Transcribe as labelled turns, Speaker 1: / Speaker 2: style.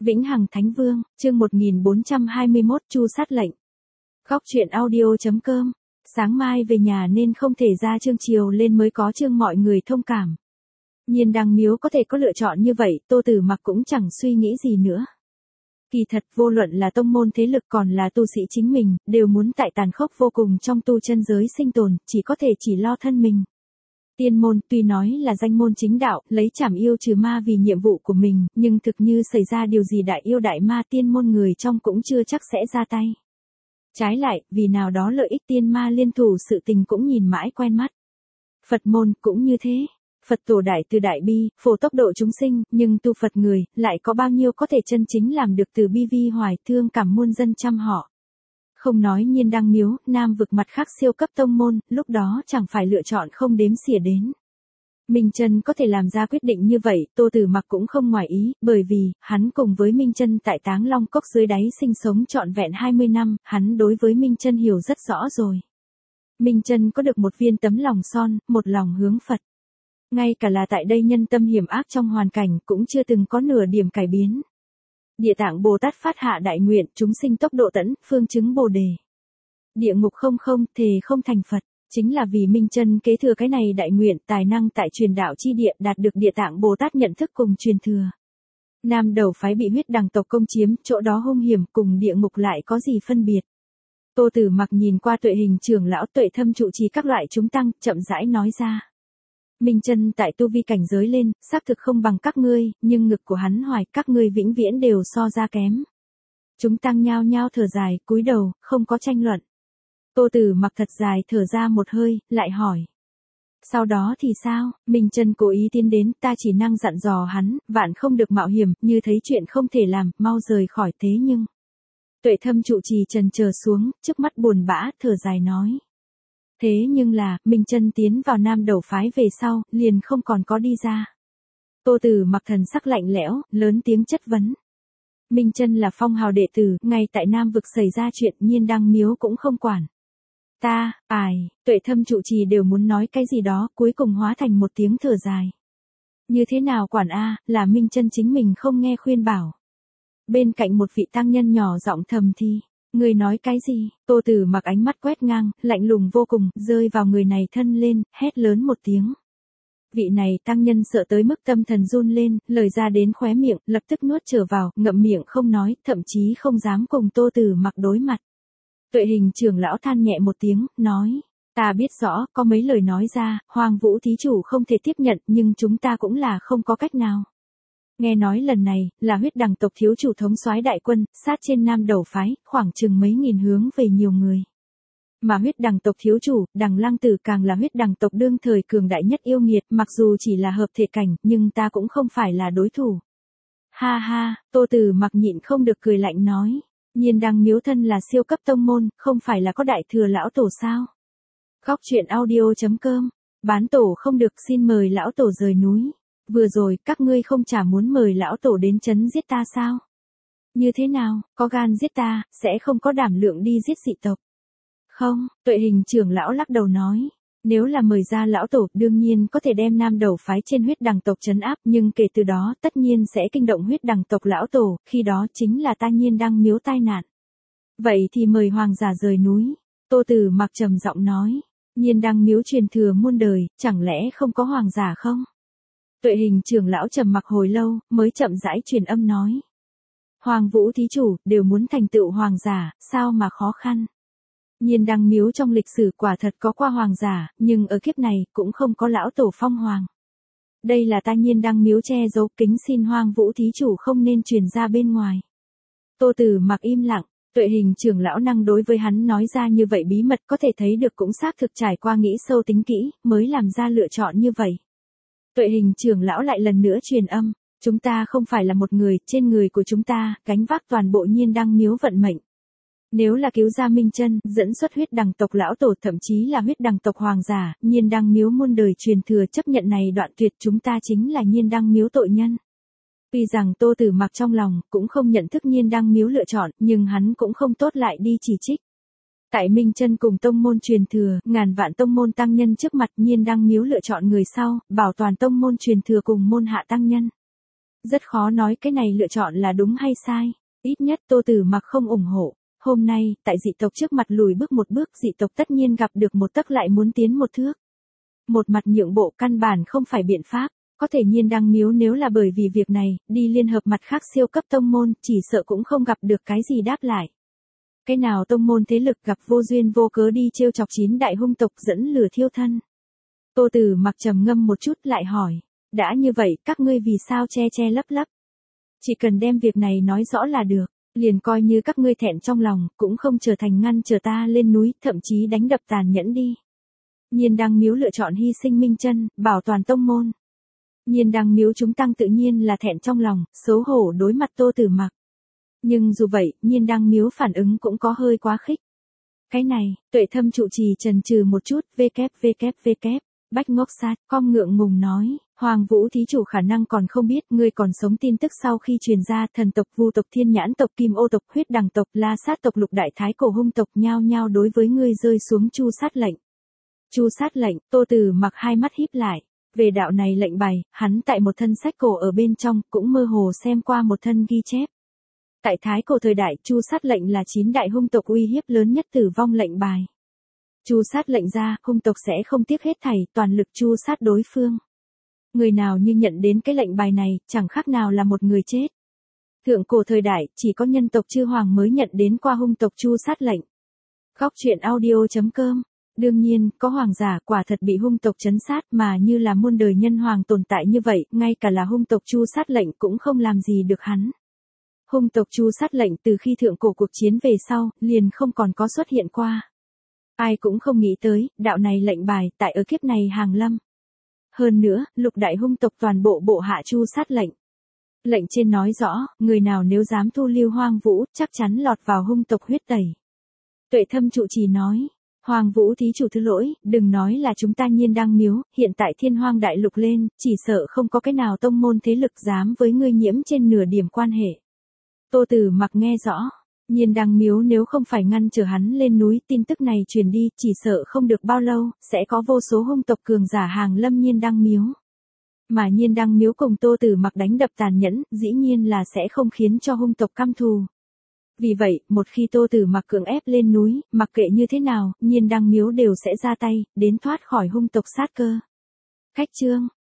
Speaker 1: Vĩnh Hằng Thánh Vương, chương 1421 Chu sát lệnh. Góc truyện audio.com. Sáng mai về nhà nên không thể ra chương chiều lên mới có chương mọi người thông cảm. Nhiên Đăng Miếu có thể có lựa chọn như vậy, Tô Tử Mặc cũng chẳng suy nghĩ gì nữa. Kỳ thật vô luận là tông môn thế lực còn là tu sĩ chính mình, đều muốn tại tàn khốc vô cùng trong tu chân giới sinh tồn, chỉ có thể chỉ lo thân mình. Tiên môn tuy nói là danh môn chính đạo, lấy trảm yêu trừ ma vì nhiệm vụ của mình, nhưng thực như xảy ra điều gì đại yêu đại ma tiên môn người trong cũng chưa chắc sẽ ra tay. Trái lại, vì nào đó lợi ích tiên ma liên thủ sự tình cũng nhìn mãi quen mắt. Phật môn cũng như thế. Phật tổ đại từ đại bi, phổ tốc độ chúng sinh, nhưng tu Phật người, lại có bao nhiêu có thể chân chính làm được từ bi vi hoài thương cảm muôn dân trăm họ. Không nói Nhiên Đăng Miếu, Nam vực mặt khác siêu cấp tông môn, lúc đó chẳng phải lựa chọn không đếm xỉa đến. Minh Chân có thể làm ra quyết định như vậy, Tô Tử Mặc cũng không ngoài ý, bởi vì, hắn cùng với Minh Chân tại Táng Long Cốc dưới đáy sinh sống trọn vẹn 20 năm, hắn đối với Minh Chân hiểu rất rõ rồi. Minh Chân có được một viên tấm lòng son, một lòng hướng Phật. Ngay cả là tại đây nhân tâm hiểm ác trong hoàn cảnh, cũng chưa từng có nửa điểm cải biến. Địa Tạng Bồ Tát phát hạ đại nguyện, chúng sinh tốc độ tẫn, phương chứng Bồ đề. Địa ngục không thề không thành Phật, chính là vì Minh Chân kế thừa cái này đại nguyện, tài năng tại truyền đạo chi địa đạt được Địa Tạng Bồ Tát nhận thức cùng truyền thừa. Nam đầu phái bị huyết đằng tộc công chiếm, chỗ đó hung hiểm, cùng địa ngục lại có gì phân biệt. Tô Tử Mặc nhìn qua Tuệ Hình trưởng lão, Tuệ Thâm trụ trì các loại chúng tăng, chậm rãi nói ra. Minh Chân tại tu vi cảnh giới lên, xác thực không bằng các ngươi, nhưng ngực của hắn hoài các ngươi vĩnh viễn đều so ra kém. Chúng tăng nhao nhao thở dài, cúi đầu, không có tranh luận. Tô Tử Mặc thật dài thở ra một hơi, lại hỏi. Sau đó thì sao? Minh Chân cố ý tiến đến, ta chỉ năng dặn dò hắn, vạn không được mạo hiểm, như thấy chuyện không thể làm, mau rời khỏi thế nhưng. Tuệ Thâm trụ trì trần chờ xuống, trước mắt buồn bã, thở dài nói. Thế nhưng là, Minh Chân tiến vào Nam đầu phái về sau, liền không còn có đi ra. Tô Tử Mặc thần sắc lạnh lẽo, lớn tiếng chất vấn. Minh Chân là phong hào đệ tử, ngay tại Nam vực xảy ra chuyện Nhiên Đăng Miếu cũng không quản. Tuệ Thâm trụ trì đều muốn nói cái gì đó, cuối cùng hóa thành một tiếng thở dài. Như thế nào quản là Minh Chân chính mình không nghe khuyên bảo. Bên cạnh một vị tăng nhân nhỏ giọng thầm thì. Người nói cái gì? Tô Tử Mặc ánh mắt quét ngang, lạnh lùng vô cùng, rơi vào người này thân lên, hét lớn một tiếng. Vị này tăng nhân sợ tới mức tâm thần run lên, lời ra đến khóe miệng, lập tức nuốt trở vào, ngậm miệng không nói, thậm chí không dám cùng Tô Tử Mặc đối mặt. Tuệ Hình trưởng lão than nhẹ một tiếng, nói. Ta biết rõ, có mấy lời nói ra, Hoàng Vũ thí chủ không thể tiếp nhận, nhưng chúng ta cũng là không có cách nào. Nghe nói lần này, là huyết đằng tộc thiếu chủ thống soái đại quân, sát trên Nam đầu phái, khoảng chừng mấy nghìn hướng về nhiều người. Mà huyết đằng tộc thiếu chủ, Đằng Lăng Tử càng là huyết đằng tộc đương thời cường đại nhất yêu nghiệt, mặc dù chỉ là hợp thể cảnh, nhưng ta cũng không phải là đối thủ. Ha ha, Tô Tử Mặc nhịn không được cười lạnh nói. Nhiên Đăng Miếu thân là siêu cấp tông môn, không phải là có đại thừa lão tổ sao? Góc truyện audio.com. Bán tổ không được, xin mời lão tổ rời núi. Vừa rồi, các ngươi không chả muốn mời lão tổ đến trấn giết ta sao? Như thế nào, có gan giết ta, sẽ không có đảm lượng đi giết dị tộc. Không, Tuệ Hình trưởng lão lắc đầu nói. Nếu là mời ra lão tổ, đương nhiên có thể đem Nam đầu phái trên huyết đằng tộc trấn áp, nhưng kể từ đó, tất nhiên sẽ kinh động huyết đằng tộc lão tổ, khi đó chính là ta Nhiên Đăng Miếu tai nạn. Vậy thì mời hoàng giả rời núi. Tô Tử Mặc trầm giọng nói. Nhiên Đăng Miếu truyền thừa muôn đời, chẳng lẽ không có hoàng giả không? Tuệ Hình trưởng lão trầm mặc hồi lâu, mới chậm rãi truyền âm nói. Hoàng Vũ thí chủ, đều muốn thành tựu hoàng giả, sao mà khó khăn. Nhiên Đăng Miếu trong lịch sử quả thật có qua hoàng giả, nhưng ở kiếp này, cũng không có lão tổ phong hoàng. Đây là ta Nhiên Đăng Miếu che giấu, kính xin Hoàng Vũ thí chủ không nên truyền ra bên ngoài. Tô Tử Mặc im lặng, Tuệ Hình trưởng lão năng đối với hắn nói ra như vậy bí mật có thể thấy được cũng xác thực trải qua nghĩ sâu tính kỹ, mới làm ra lựa chọn như vậy. Tuệ Hình trưởng lão lại lần nữa truyền âm, chúng ta không phải là một người, trên người của chúng ta, gánh vác toàn bộ Nhiên Đăng Miếu vận mệnh. Nếu là cứu ra Minh Chân, dẫn xuất huyết đằng tộc lão tổ, thậm chí là huyết đằng tộc hoàng giả, Nhiên Đăng Miếu muôn đời truyền thừa chấp nhận này đoạn tuyệt, chúng ta chính là Nhiên Đăng Miếu tội nhân. Tuy rằng Tô Tử Mặc trong lòng cũng không nhận thức Nhiên Đăng Miếu lựa chọn, nhưng hắn cũng không tốt lại đi chỉ trích. Tại Minh Chân cùng tông môn truyền thừa, ngàn vạn tông môn tăng nhân trước mặt, Nhiên Đăng Miếu lựa chọn người sau, bảo toàn tông môn truyền thừa cùng môn hạ tăng nhân. Rất khó nói cái này lựa chọn là đúng hay sai. Ít nhất Tô Tử Mặc không ủng hộ. Hôm nay, tại dị tộc trước mặt lùi bước một bước, dị tộc tất nhiên gặp được một tấc lại muốn tiến một thước. Một mặt nhượng bộ căn bản không phải biện pháp. Có thể Nhiên Đăng Miếu nếu là bởi vì việc này, đi liên hợp mặt khác siêu cấp tông môn, chỉ sợ cũng không gặp được cái gì đáp lại. Cái nào tông môn thế lực gặp vô duyên vô cớ đi trêu chọc 9 đại hung tộc dẫn lửa thiêu thân. Tô Tử Mặc trầm ngâm một chút lại hỏi, đã như vậy các ngươi vì sao che che lấp lấp? Chỉ cần đem việc này nói rõ là được, liền coi như các ngươi thẹn trong lòng, cũng không trở thành ngăn trở ta lên núi, thậm chí đánh đập tàn nhẫn đi. Nhiên Đăng Miếu lựa chọn hy sinh minh chân, bảo toàn tông môn. Nhiên Đăng Miếu chúng tăng tự nhiên là thẹn trong lòng, xấu hổ đối mặt Tô Tử Mặc. Nhưng dù vậy, Nhiên Đăng Miếu phản ứng cũng có hơi quá khích. Cái này, Tuệ Thâm trụ trì chần chừ một chút, Bách Ngốc Sát, com ngượng ngùng nói, Hoàng Vũ thí chủ khả năng còn không biết, ngươi còn sống tin tức sau khi truyền ra, thần tộc, Vu tộc, Thiên Nhãn tộc, Kim Ô tộc, Huyết Đằng tộc, La Sát tộc, Lục Đại Thái Cổ hung tộc nhao nhao đối với ngươi rơi xuống chu sát lệnh. Chu sát lệnh, Tô Tử Mặc hai mắt híp lại. Về đạo này lệnh bài, hắn tại một thân sách cổ ở bên trong, cũng mơ hồ xem qua một thân ghi chép. Tại Thái Cổ thời đại, chu sát lệnh là 9 đại hung tộc uy hiếp lớn nhất tử vong lệnh bài. Chu sát lệnh ra, hung tộc sẽ không tiếc hết thảy, toàn lực chu sát đối phương. Người nào như nhận đến cái lệnh bài này, chẳng khác nào là một người chết. Thượng cổ thời đại, chỉ có nhân tộc chư hoàng mới nhận đến qua hung tộc chu sát lệnh. Góc truyện audio.com. Đương nhiên, có hoàng giả quả thật bị hung tộc trấn sát mà như là muôn đời nhân hoàng tồn tại như vậy, ngay cả là hung tộc chu sát lệnh cũng không làm gì được hắn. Hung tộc chu sát lệnh từ khi thượng cổ cuộc chiến về sau, liền không còn có xuất hiện qua. Ai cũng không nghĩ tới, đạo này lệnh bài tại ở kiếp này hàng lâm. Hơn nữa, lục đại hung tộc toàn bộ bộ hạ chu sát lệnh. Lệnh trên nói rõ, người nào nếu dám thu lưu Hoang Vũ, chắc chắn lọt vào hung tộc huyết tẩy. Tuệ Thâm trụ trì nói, Hoàng Vũ thí chủ thứ lỗi, đừng nói là chúng ta Nhiên Đăng Miếu, hiện tại Thiên Hoang đại lục lên, chỉ sợ không có cái nào tông môn thế lực dám với ngươi nhiễm trên nửa điểm quan hệ. Tô Tử Mặc nghe rõ, Nhiên Đăng Miếu nếu không phải ngăn trở hắn lên núi, tin tức này truyền đi, chỉ sợ không được bao lâu, sẽ có vô số hung tộc cường giả hàng lâm Nhiên Đăng Miếu. Mà Nhiên Đăng Miếu cùng Tô Tử Mặc đánh đập tàn nhẫn, dĩ nhiên là sẽ không khiến cho hung tộc căm thù. Vì vậy, một khi Tô Tử Mặc cưỡng ép lên núi, mặc kệ như thế nào, Nhiên Đăng Miếu đều sẽ ra tay, đến thoát khỏi hung tộc sát cơ. Khách chương